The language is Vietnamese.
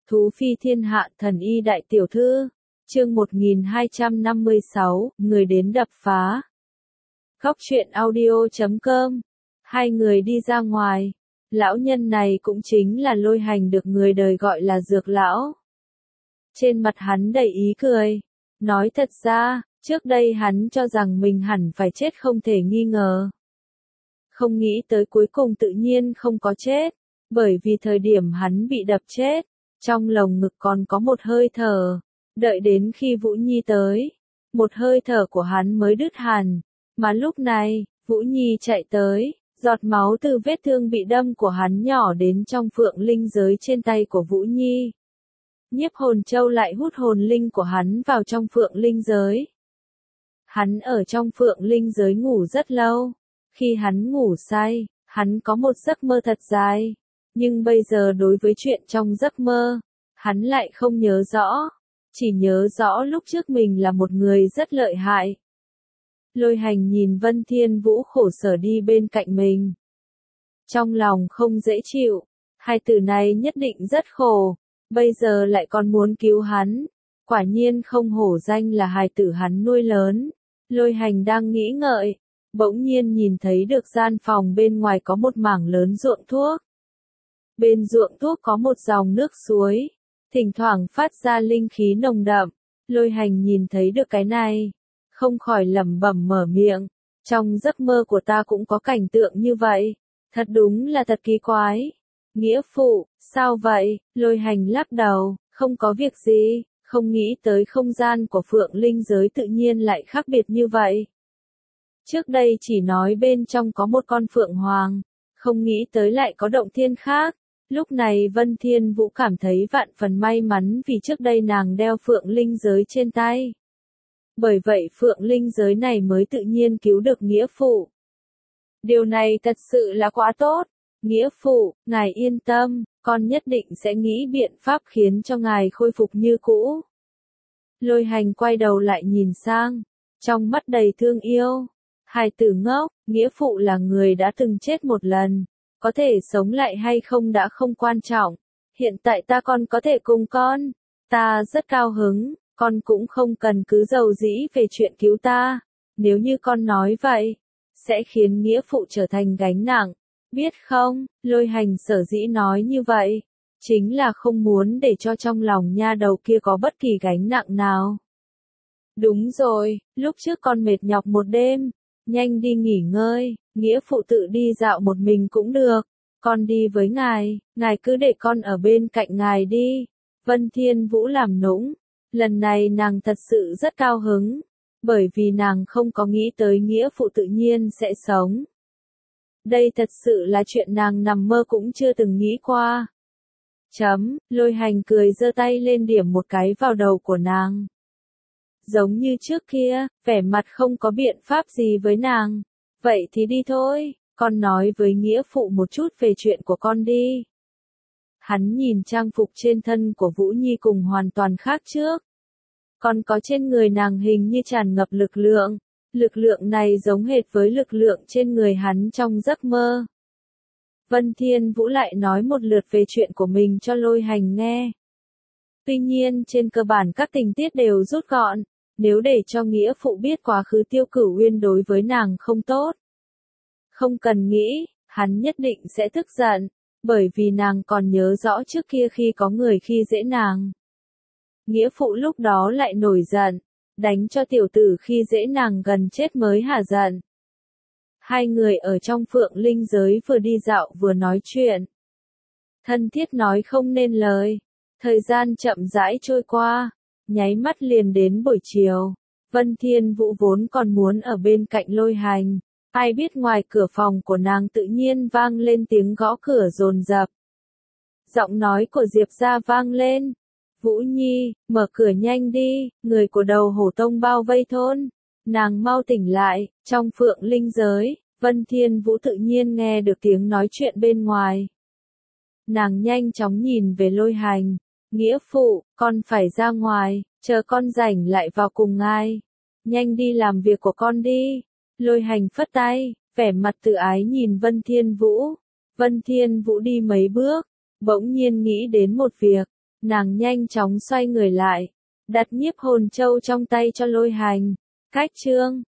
Thú phi thiên hạ thần y đại tiểu thư. Chương 1256, người đến đập phá. Góc truyện audio.com. Hai người đi ra ngoài. Lão nhân này cũng chính là Lôi Hành được người đời gọi là Dược lão. Trên mặt hắn đầy ý cười. Nói thật ra, trước đây hắn cho rằng mình hẳn phải chết không thể nghi ngờ. Không nghĩ tới cuối cùng tự nhiên không có chết. Bởi vì thời điểm hắn bị đập chết, trong lồng ngực còn có một hơi thở. Đợi đến khi Vũ Nhi tới, một hơi thở của hắn mới đứt hẳn. Mà lúc này, Vũ Nhi chạy tới, giọt máu từ vết thương bị đâm của hắn nhỏ đến trong phượng linh giới trên tay của Vũ Nhi. Nhiếp hồn châu lại hút hồn linh của hắn vào trong phượng linh giới. Hắn ở trong phượng linh giới ngủ rất lâu. Khi hắn ngủ say, hắn có một giấc mơ thật dài. Nhưng bây giờ đối với chuyện trong giấc mơ, hắn lại không nhớ rõ. Chỉ nhớ rõ lúc trước mình là một người rất lợi hại. Lôi Hành nhìn Vân Thiên Vũ khổ sở đi bên cạnh mình. Trong lòng không dễ chịu, hai từ này nhất định rất khổ, bây giờ lại còn muốn cứu hắn. Quả nhiên không hổ danh là hài tử hắn nuôi lớn. Lôi Hành đang nghĩ ngợi, bỗng nhiên nhìn thấy được gian phòng bên ngoài có một mảng lớn ruộng thuốc. Bên ruộng thuốc có một dòng nước suối, thỉnh thoảng phát ra linh khí nồng đậm. Lôi Hành nhìn thấy được cái này, không khỏi lẩm bẩm mở miệng. Trong giấc mơ của ta cũng có cảnh tượng như vậy, thật đúng là thật kỳ quái. Nghĩa phụ, sao vậy? Lôi Hành lắc đầu, không có việc gì, không nghĩ tới không gian của phượng linh giới tự nhiên lại khác biệt như vậy. Trước đây chỉ nói bên trong có một con phượng hoàng, không nghĩ tới lại có động thiên khác. Lúc này Vân Thiên Vũ cảm thấy vạn phần may mắn vì trước đây nàng đeo phượng linh giới trên tay. Bởi vậy phượng linh giới này mới tự nhiên cứu được nghĩa phụ. Điều này thật sự là quá tốt. Nghĩa phụ, ngài yên tâm, con nhất định sẽ nghĩ biện pháp khiến cho ngài khôi phục như cũ. Lôi Hành quay đầu lại nhìn sang, trong mắt đầy thương yêu. Hài tử ngốc, nghĩa phụ là người đã từng chết một lần. Có thể sống lại hay không đã không quan trọng. Hiện tại ta còn có thể cùng con. Ta rất cao hứng, con cũng không cần cứ giàu dĩ về chuyện cứu ta. Nếu như con nói vậy, sẽ khiến nghĩa phụ trở thành gánh nặng. Biết không, Lôi Hành sở dĩ nói như vậy, chính là không muốn để cho trong lòng nha đầu kia có bất kỳ gánh nặng nào. Đúng rồi, lúc trước con mệt nhọc một đêm. Nhanh đi nghỉ ngơi, nghĩa phụ tự đi dạo một mình cũng được. Con đi với ngài cứ để con ở bên cạnh ngài đi. Vân Thiên Vũ làm nũng. Lần này nàng thật sự rất cao hứng. Bởi vì nàng không có nghĩ tới nghĩa phụ tự nhiên sẽ sống. Đây thật sự là chuyện nàng nằm mơ cũng chưa từng nghĩ qua. Lôi Hành cười giơ tay lên điểm một cái vào đầu của nàng. Giống như trước kia, vẻ mặt không có biện pháp gì với nàng. Vậy thì đi thôi, con nói với nghĩa phụ một chút về chuyện của con đi. Hắn nhìn trang phục trên thân của Vũ Nhi cùng hoàn toàn khác trước. Còn có trên người nàng hình như tràn ngập lực lượng. Lực lượng này giống hệt với lực lượng trên người hắn trong giấc mơ. Vân Thiên Vũ lại nói một lượt về chuyện của mình cho Lôi Hành nghe. Tuy nhiên trên cơ bản các tình tiết đều rút gọn. Nếu để cho nghĩa phụ biết quá khứ Tiêu Cửu Uyên đối với nàng không tốt. Không cần nghĩ, hắn nhất định sẽ tức giận, bởi vì nàng còn nhớ rõ trước kia khi có người khi dễ nàng. Nghĩa phụ lúc đó lại nổi giận, đánh cho tiểu tử khi dễ nàng gần chết mới hả giận. Hai người ở trong phượng linh giới vừa đi dạo vừa nói chuyện. Thân thiết nói không nên lời, thời gian chậm rãi trôi qua. Nháy mắt liền đến buổi chiều, Vân Thiên Vũ vốn còn muốn ở bên cạnh Lôi Hành, ai biết ngoài cửa phòng của nàng tự nhiên vang lên tiếng gõ cửa dồn dập. Giọng nói của Diệp Gia vang lên, Vũ Nhi, mở cửa nhanh đi, người của Đầu Hổ Tông bao vây thôn, nàng mau tỉnh lại. Trong phượng linh giới, Vân Thiên Vũ tự nhiên nghe được tiếng nói chuyện bên ngoài. Nàng nhanh chóng nhìn về Lôi Hành. Nghĩa phụ, con phải ra ngoài, chờ con rảnh lại vào cùng ngài. Nhanh đi làm việc của con đi. Lôi Hành phất tay, vẻ mặt tự ái nhìn Vân Thiên Vũ. Vân Thiên Vũ đi mấy bước, bỗng nhiên nghĩ đến một việc. Nàng nhanh chóng xoay người lại, đặt nhiếp hồn châu trong tay cho Lôi Hành. Cách chương